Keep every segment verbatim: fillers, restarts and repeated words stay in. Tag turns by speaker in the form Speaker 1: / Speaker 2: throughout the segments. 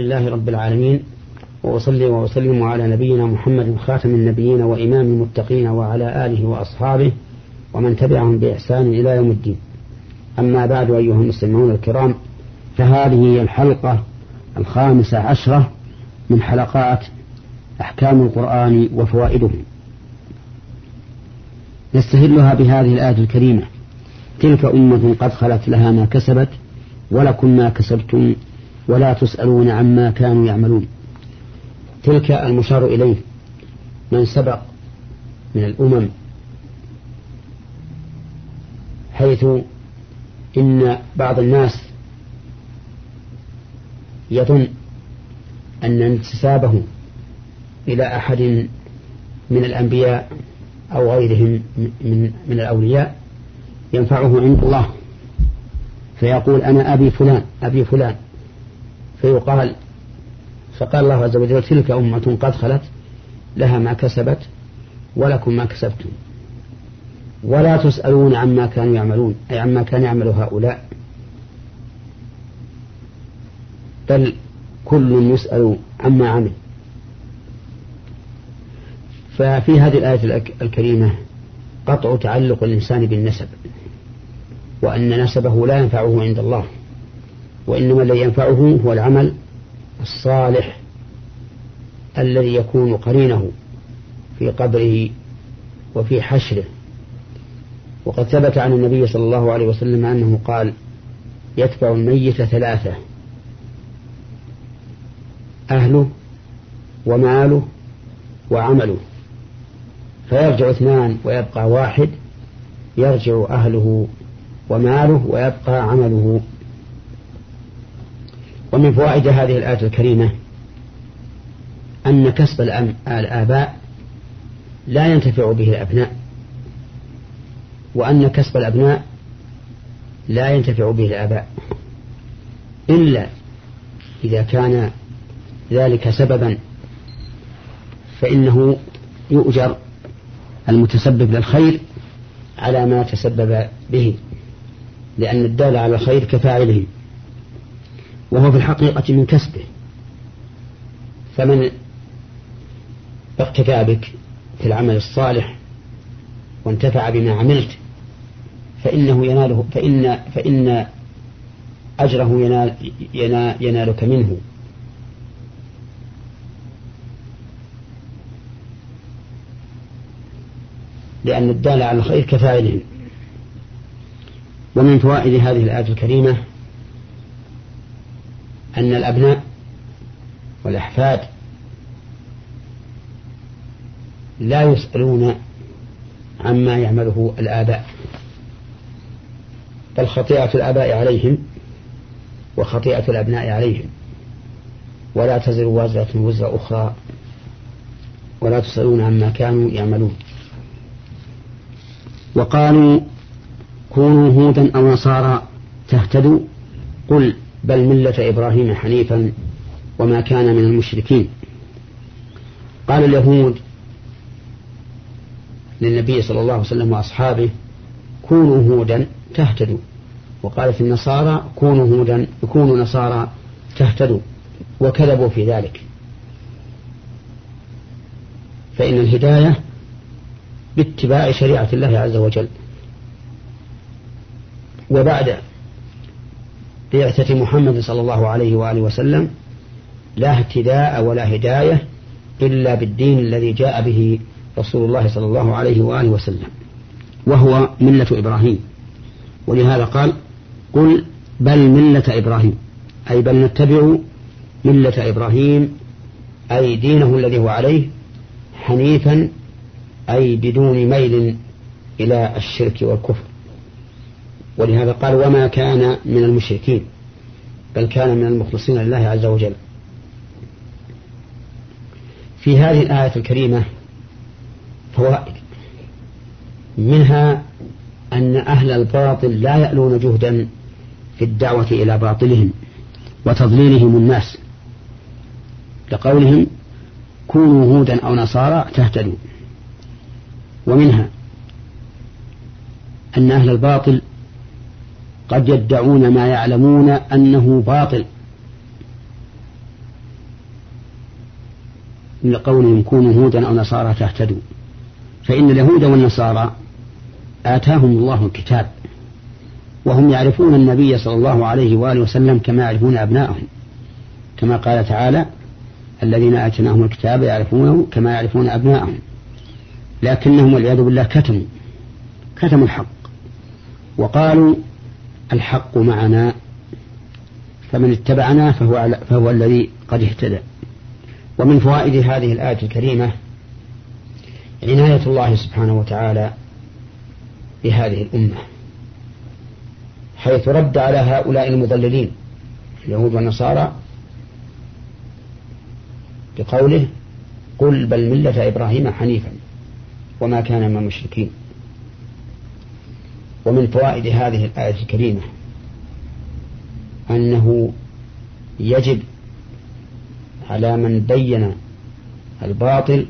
Speaker 1: لله رب العالمين، وأصلي وأسلم على نبينا محمد خاتم النبيين وإمام المتقين وعلى آله وأصحابه ومن تبعهم بإحسان إلى يوم الدين. أما بعد، أيها المستمعون الكرام، فهذه هي الحلقة الخامسة عشرة من حلقات أحكام القرآن وفوائده، نستهلها بهذه الآية الكريمة: تلك أمة قد خلت لها ما كسبت ولكم ما كسبتم ولا تسألون عما كانوا يعملون. تلك المشار إليه من سبق من الأمم، حيث إن بعض الناس يظن أن انتسابه إلى أحد من الأنبياء أو غيرهم من, من الأولياء ينفعه عند الله، فيقول أنا أبي فلان أبي فلان فيقال فقال الله عز وجل: تلك أمة قد خلت لها ما كسبت ولكم ما كسبتم ولا تسألون عما كانوا يعملون، أي عما كان يعمل هؤلاء، بل كل يسأل عما عمل. ففي هذه الآية الكريمة قطع تعلق الإنسان بالنسب، وأن نسبه لا ينفعه عند الله، وإنما الذي ينفعه هو العمل الصالح الذي يكون قرينه في قبره وفي حشره. وقد ثبت عن النبي صلى الله عليه وسلم أنه قال: يتبع الميت ثلاثة: أهله وماله وعمله، فيرجع اثنان ويبقى واحد، يرجع أهله وماله ويبقى عمله. ومن فوائد هذه الآية الكريمة أن كسب الآباء لا ينتفع به الأبناء، وأن كسب الأبناء لا ينتفع به الآباء إلا إذا كان ذلك سببا، فإنه يؤجر المتسبب للخير على ما تسبب به، لأن الدال على الخير كفاعله، وهو في الحقيقة من كسبه. فمن اقتدى بك في العمل الصالح وانتفع بما عملت فإنه يناله فإن فإن أجره ينال ينال ينالك منه، لأن الدال على الخير كفاعله. ومن فوائد هذه الآية الكريمة أن الأبناء والأحفاد لا يسألون عما يعمله الآباء، بل خطيئة الآباء عليهم وخطيئة الأبناء عليهم، ولا تزر وازرة وزر أخرى ولا تسألون عما كانوا يعملون. وقالوا كونوا هودا أو نصارى تهتدوا قل بل ملة إبراهيم حنيفا وما كان من المشركين. قال اليهود للنبي صلى الله عليه وسلم وأصحابه: كونوا هودا تهتدوا، وقالت النصارى: كونوا هودا كونوا نصارى تهتدوا، وكذبوا في ذلك. فإن الهداية باتباع شريعة الله عز وجل. وبعد بعثة محمد صلى الله عليه وآله وسلم لا اهتداء ولا هداية إلا بالدين الذي جاء به رسول الله صلى الله عليه وآله وسلم، وهو ملة إبراهيم. ولهذا قال: قل بل ملة إبراهيم، أي بل نتبع ملة إبراهيم، أي دينه الذي هو عليه، حنيفا أي بدون ميل إلى الشرك والكفر. ولهذا قال: وما كان من المشركين، بل كان من المخلصين لله عز وجل. في هذه الآية الكريمة فوائد، منها أن أهل الباطل لا يألون جهدا في الدعوة إلى باطلهم وتضليلهم الناس، لقولهم: كونوا هودا أو نصارى تهتدوا. ومنها أن أهل الباطل قد يدعون ما يعلمون أنه باطل، لقولهم كونوا هودا أو نصارى تهتدوا، فإن اليهود والنصارى آتاهم الله الكتاب، وهم يعرفون النبي صلى الله عليه وآله وسلم كما يعرفون أبنائهم، كما قال تعالى الذين آتيناهم الكتاب يعرفونه كما يعرفون أبنائهم، لكنهم والعياذ بالله كتموا كتموا الحق وقالوا الحق معنا، فمن اتبعنا فهو, فهو الذي قد اهتدى. ومن فوائد هذه الآية الكريمة عناية الله سبحانه وتعالى بهذه الأمة، حيث رد على هؤلاء المضللين اليهود والنصارى بقوله قل بل ملة إبراهيم حنيفا وما كان من المشركين. ومن فوائد هذه الآية الكريمة أنه يجب على من بين الباطل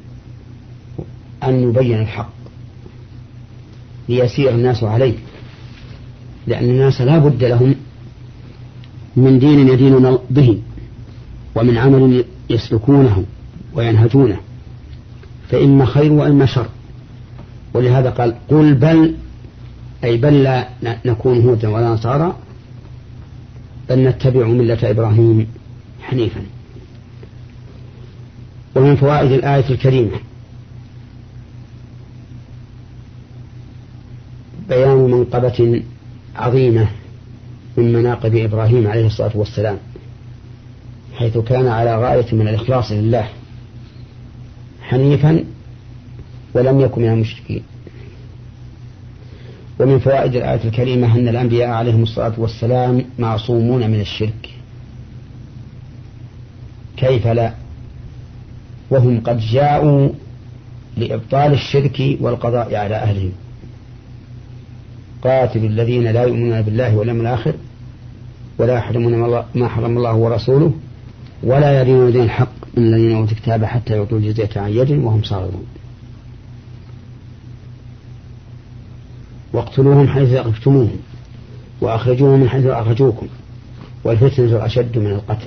Speaker 1: أن يبين الحق ليسير الناس عليه، لأن الناس لا بد لهم من دين يدينون به ومن عمل يسلكونه وينهجونه، فإما خير وإما شر. ولهذا قال قل بل، أي بل لا نكون هودا ولا نصارى بل نتبع ملة إبراهيم حنيفا. ومن فوائد الآية الكريمة بيان منقبة عظيمة من مناقب إبراهيم عليه الصلاة والسلام، حيث كان على غاية من الإخلاص لله حنيفا ولم يكن من المشركين. ومن فوائد الآية الكريمة أن الأنبياء عليهم الصلاة والسلام معصومون من الشرك، كيف لا وهم قد جاءوا لإبطال الشرك والقضاء على أهله. قاتل الذين لا يؤمنون بالله واليوم الآخر ولا يحرمون ما حرم الله ورسوله ولا يدينون دين الحق من الذين أوتوا الكتاب حتى يعطوا الجزية عن يد وهم صاغرون. واقتلوهم حيث ثقفتموهم وأخرجوهم من حيث أخرجوكم والفتنة أشد من القتل.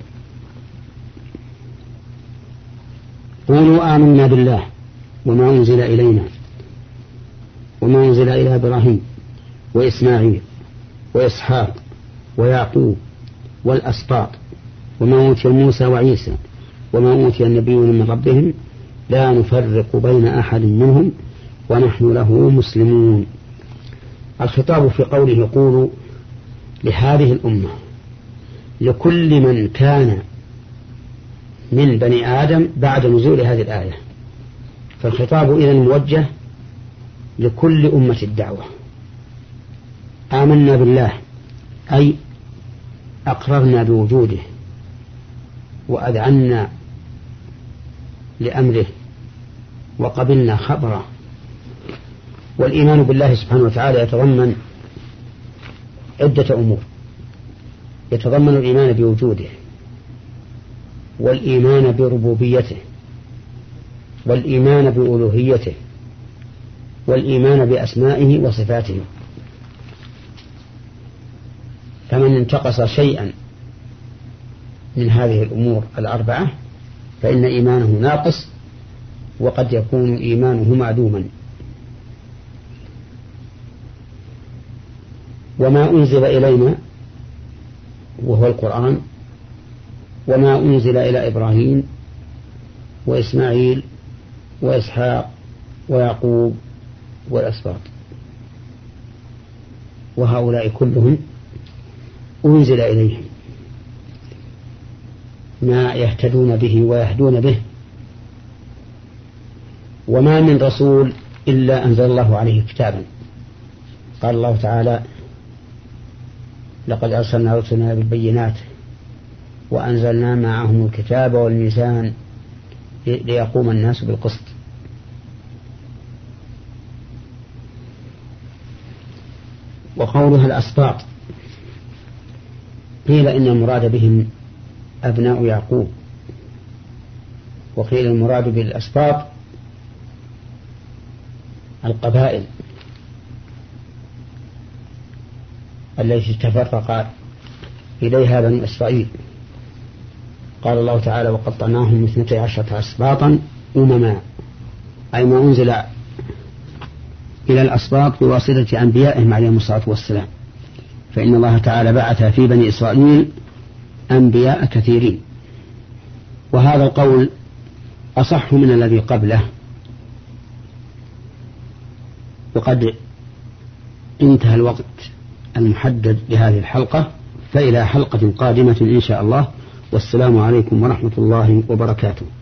Speaker 1: قولوا آمنا بالله وما أنزل إلينا وما أنزل إلى إبراهيم وإسماعيل وإسحاق ويعقوب والأسباط وما أوتي موسى وعيسى وما أوتي النبيون من ربهم لا نفرق بين أحد منهم ونحن له مسلمون. الخطاب في قوله قولوا لهذه الأمة لكل من كان من بني آدم بعد نزول هذه الآية، فالخطاب إذن موجه لكل أمة الدعوة. آمنا بالله أي أقررنا بوجوده وأذعنا لأمره وقبلنا خبره. والإيمان بالله سبحانه وتعالى يتضمن عدة أمور، يتضمن الإيمان بوجوده والإيمان بربوبيته والإيمان بألوهيته والإيمان بأسمائه وصفاته. فمن انتقص شيئا من هذه الأمور الأربعة فإن إيمانه ناقص وقد يكون إيمانه معدوما. وما أنزل إلينا وهو القرآن وما أنزل إلى إبراهيم وإسماعيل وإسحاق ويعقوب والأسباط، وهؤلاء كلهم أنزل إليهم ما يهتدون به ويهدون به. وما من رسول إلا أنزل الله عليه كتابا. قال الله تعالى لقد أرسلنا رسلنا بالبينات وأنزلنا معهم الكتاب والميزان ليقوم الناس بالقسط. وقولها الأسباط قيل إن المراد بهم أبناء يعقوب، وقيل المراد بالأسباط القبائل التي تفرق إليها بني إسرائيل. قال الله تعالى وقطعناهم اثنتي عشرة أسباطا أمما، أي ما أنزل إلى الأسباط بواسطة أنبيائهم عليهم الصلاة والسلام، فإن الله تعالى بعث في بني إسرائيل أنبياء كثيرين. وهذا القول أصح من الذي قبله. وقد انتهى الوقت المحدد لهذه الحلقة، فإلى حلقة قادمة إن شاء الله، والسلام عليكم ورحمة الله وبركاته.